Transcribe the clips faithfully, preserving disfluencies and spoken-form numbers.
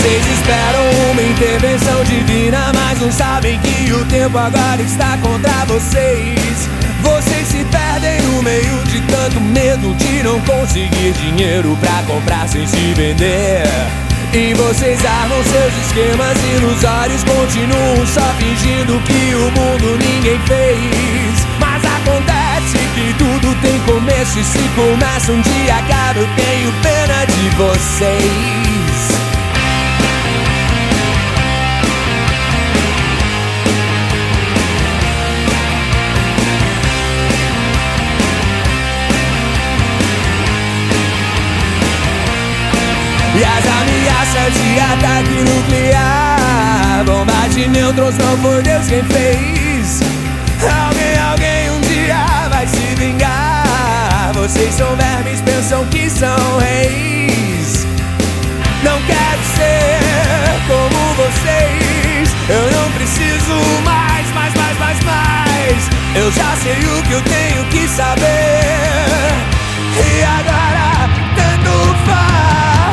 Vocês esperam uma intervenção divina, mas não sabem que o tempo agora está contra vocês. Vocês se perdem no meio de tanto medo de não conseguir dinheiro pra comprar sem se vender. E vocês armam seus esquemas ilusórios, continuam só fingindo que o mundo ninguém fez. Mas acontece que tudo tem começo, e se começa um dia acaba, eu tenho pena de vocês. E as ameaças de ataque nuclear, bomba de nêutrons, não foi Deus quem fez. Alguém, alguém um dia vai se vingar. Vocês são vermes, pensam que são reis. Não quero ser como vocês. Eu não preciso mais, mais, mais, mais, mais. Eu já sei o que eu tenho que saber. E agora tanto faz.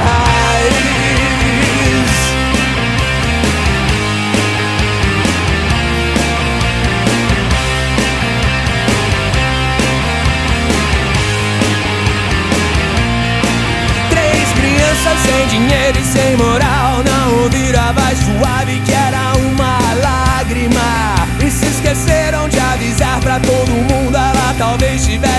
Sem dinheiro e sem moral, não ouviram a voz suave que era uma lágrima. E se esqueceram de avisar pra todo mundo, ela talvez tivesse